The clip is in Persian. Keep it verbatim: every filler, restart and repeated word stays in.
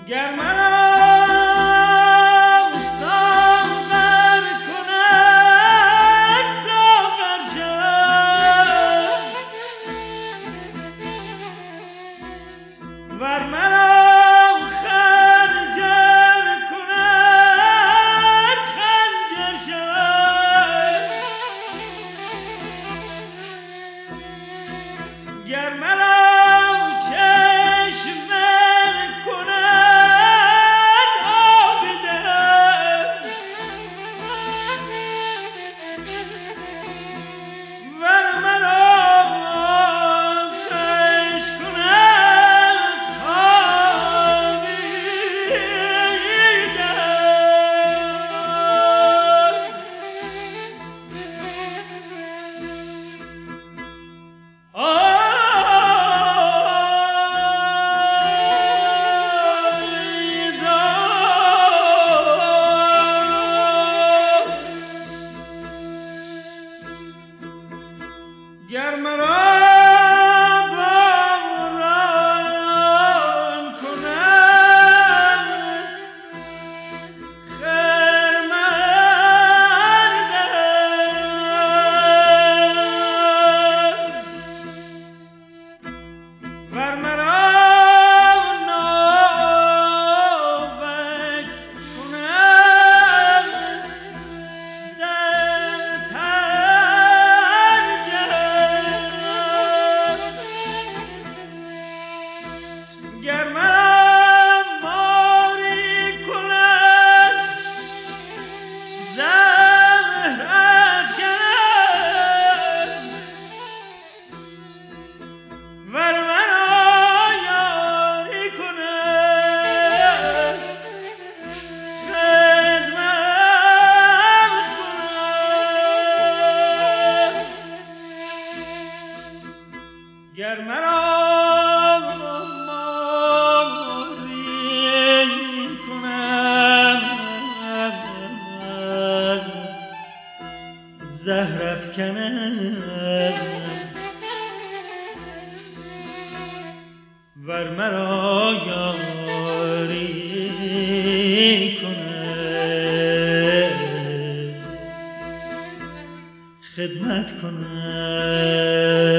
گر مرا ساغر کند ساغر شود ور مرا خنجر کند خنجر شود گر مرا گر مرا باران کند خرمندم ور مرا ناوک کند در گر مرا ماری کند زهر افکند ور مرا یاری کند خدمت کند گر مرا زهر افکند ور مرا یاری کند خدمت کند